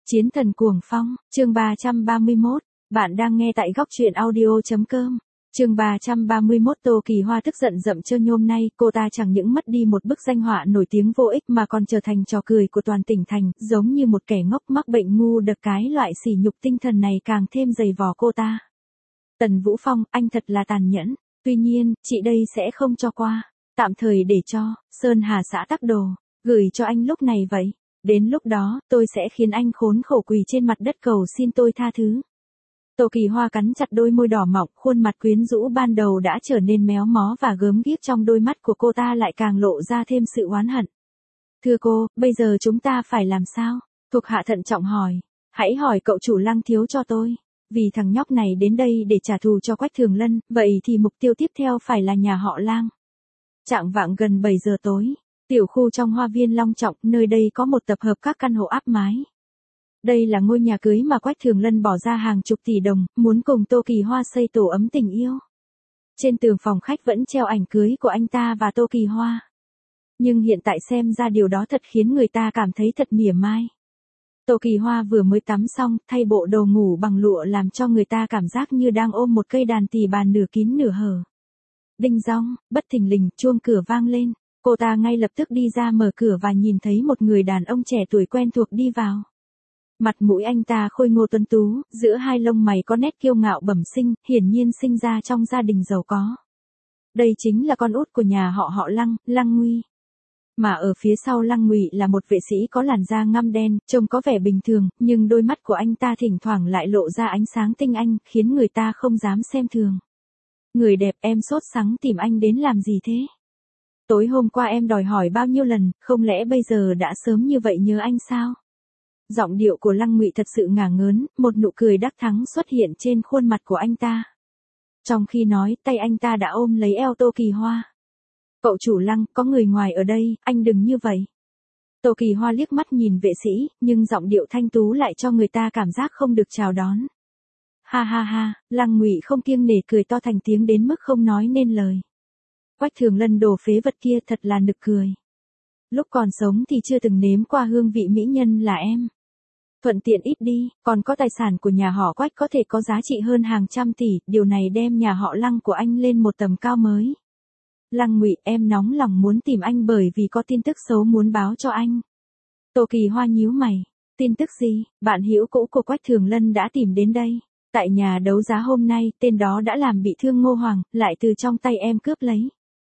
Chiến thần cuồng phong, chương 331, bạn đang nghe tại góc truyện audio.com. Chương 331 Tô Kỳ Hoa tức giận dậm chân nhôm nay, cô ta chẳng những mất đi một bức danh họa nổi tiếng vô ích mà còn trở thành trò cười của toàn tỉnh thành, giống như một kẻ ngốc mắc bệnh ngu đực cái loại sỉ nhục tinh thần này càng thêm dày vò cô ta. Tần Vũ Phong, anh thật là tàn nhẫn, tuy nhiên, chị đây sẽ không cho qua, tạm thời để cho, Sơn Hà xã tắc đồ, gửi cho anh lúc này vậy. Đến lúc đó, tôi sẽ khiến anh khốn khổ quỳ trên mặt đất cầu xin tôi tha thứ. Tô Kỳ Hoa cắn chặt đôi môi đỏ mọng, khuôn mặt quyến rũ ban đầu đã trở nên méo mó và gớm ghiếc, trong đôi mắt của cô ta lại càng lộ ra thêm sự oán hận. Thưa cô, bây giờ chúng ta phải làm sao? Thuộc hạ thận trọng hỏi. Hãy hỏi cậu chủ Lăng thiếu cho tôi. Vì thằng nhóc này đến đây để trả thù cho Quách Thường Lân, vậy thì mục tiêu tiếp theo phải là nhà họ Lang. Chạng vạng gần 7 giờ tối. Tiểu khu trong hoa viên long trọng, nơi đây có một tập hợp các căn hộ áp mái. Đây là ngôi nhà cưới mà Quách Thường Lân bỏ ra hàng chục tỷ đồng, muốn cùng Tô Kỳ Hoa xây tổ ấm tình yêu. Trên tường phòng khách vẫn treo ảnh cưới của anh ta và Tô Kỳ Hoa. Nhưng hiện tại xem ra điều đó thật khiến người ta cảm thấy thật mỉa mai. Tô Kỳ Hoa vừa mới tắm xong, thay bộ đồ ngủ bằng lụa làm cho người ta cảm giác như đang ôm một cây đàn tỳ bà nửa kín nửa hở. Đinh dong, bất thình lình, chuông cửa vang lên. Cô ta ngay lập tức đi ra mở cửa và nhìn thấy một người đàn ông trẻ tuổi quen thuộc đi vào. Mặt mũi anh ta khôi ngô tuấn tú, giữa hai lông mày có nét kiêu ngạo bẩm sinh, hiển nhiên sinh ra trong gia đình giàu có. Đây chính là con út của nhà họ Lăng, Lăng Nguy. Mà ở phía sau Lăng Ngụy là một vệ sĩ có làn da ngăm đen, trông có vẻ bình thường, nhưng đôi mắt của anh ta thỉnh thoảng lại lộ ra ánh sáng tinh anh, khiến người ta không dám xem thường. Người đẹp, em sốt sắng tìm anh đến làm gì thế? Tối hôm qua em đòi hỏi bao nhiêu lần, không lẽ bây giờ đã sớm như vậy nhớ anh sao? Giọng điệu của Lăng Ngụy thật sự ngả ngớn, một nụ cười đắc thắng xuất hiện trên khuôn mặt của anh ta. Trong khi nói, tay anh ta đã ôm lấy eo Tô Kỳ Hoa. Cậu chủ Lăng, có người ngoài ở đây, anh đừng như vậy. Tô Kỳ Hoa liếc mắt nhìn vệ sĩ, nhưng giọng điệu thanh tú lại cho người ta cảm giác không được chào đón. Ha ha ha, Lăng Ngụy không kiêng nể cười to thành tiếng đến mức không nói nên lời. Quách Thường Lân đồ phế vật kia thật là nực cười. Lúc còn sống thì chưa từng nếm qua hương vị mỹ nhân là em. Thuận tiện ít đi, còn có tài sản của nhà họ Quách có thể có giá trị hơn hàng trăm tỷ, điều này đem nhà họ Lăng của anh lên một tầm cao mới. Lăng Ngụy, em nóng lòng muốn tìm anh bởi vì có tin tức xấu muốn báo cho anh. Tô Kỳ Hoa nhíu mày, tin tức gì? Bạn hữu cũ của Quách Thường Lân đã tìm đến đây. Tại nhà đấu giá hôm nay, tên đó đã làm bị thương Ngô Hoàng, lại từ trong tay em cướp lấy.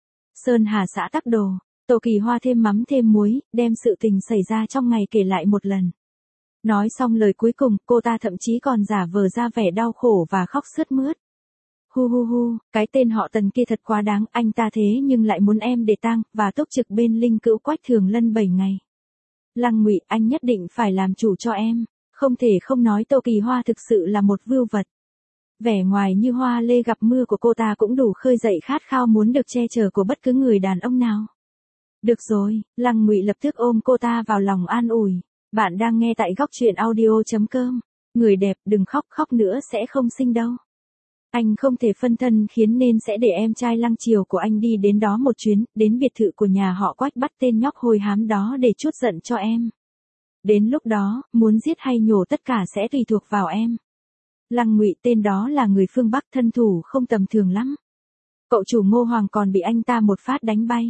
Sơn Hà xã tắc đồ. Tô Kỳ Hoa thêm mắm thêm muối, đem sự tình xảy ra trong ngày kể lại một lần. Nói xong lời cuối cùng, cô ta thậm chí còn giả vờ ra vẻ đau khổ và khóc sướt mướt. Hu hu hu, cái tên họ Tần kia thật quá đáng, anh ta thế nhưng lại muốn em để tang, và túc trực bên linh cữu Quách Thường Lân 7 ngày. Lăng Ngụy, anh nhất định phải làm chủ cho em, không thể không nói Tô Kỳ Hoa thực sự là một vưu vật. Vẻ ngoài như hoa lê gặp mưa của cô ta cũng đủ khơi dậy khát khao muốn được che chở của bất cứ người đàn ông nào. Được rồi, Lăng Ngụy lập tức ôm cô ta vào lòng an ủi. Bạn đang nghe tại góc truyện audio.com. Người đẹp, đừng khóc, khóc nữa sẽ không sinh đâu. Anh không thể phân thân khiến nên sẽ để em trai Lăng Triều của anh đi đến đó một chuyến, đến biệt thự của nhà họ Quách bắt tên nhóc hôi hám đó để trút giận cho em. Đến lúc đó, muốn giết hay nhổ tất cả sẽ tùy thuộc vào em. Lăng Ngụy, tên đó là người phương Bắc, thân thủ không tầm thường lắm. Cậu chủ Ngô Hoàng còn bị anh ta một phát đánh bay.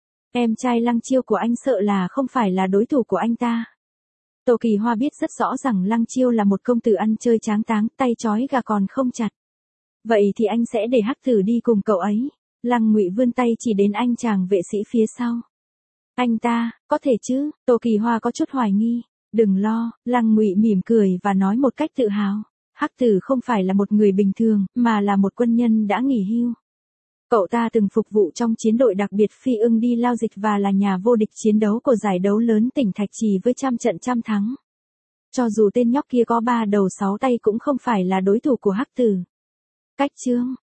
Em trai Lăng Chiêu của anh sợ là không phải là đối thủ của anh ta. Tô Kỳ Hoa biết rất rõ rằng Lăng Chiêu là một công tử ăn chơi tráng táng, tay trói gà còn không chặt. Vậy thì anh sẽ để Hắc Tử đi cùng cậu ấy. Lăng Ngụy vươn tay chỉ đến anh chàng vệ sĩ phía sau. Anh ta, có thể chứ? Tô Kỳ Hoa có chút hoài nghi. Đừng lo, Lăng Ngụy mỉm cười và nói một cách tự hào. Hắc Tử không phải là một người bình thường, mà là một quân nhân đã nghỉ hưu. Cậu ta từng phục vụ trong chiến đội đặc biệt Phi Ưng đi lao dịch và là nhà vô địch chiến đấu của giải đấu lớn tỉnh Thạch Trì với trăm trận trăm thắng. Cho dù tên nhóc kia có 3 đầu 6 tay cũng không phải là đối thủ của Hắc Tử. Cách chương,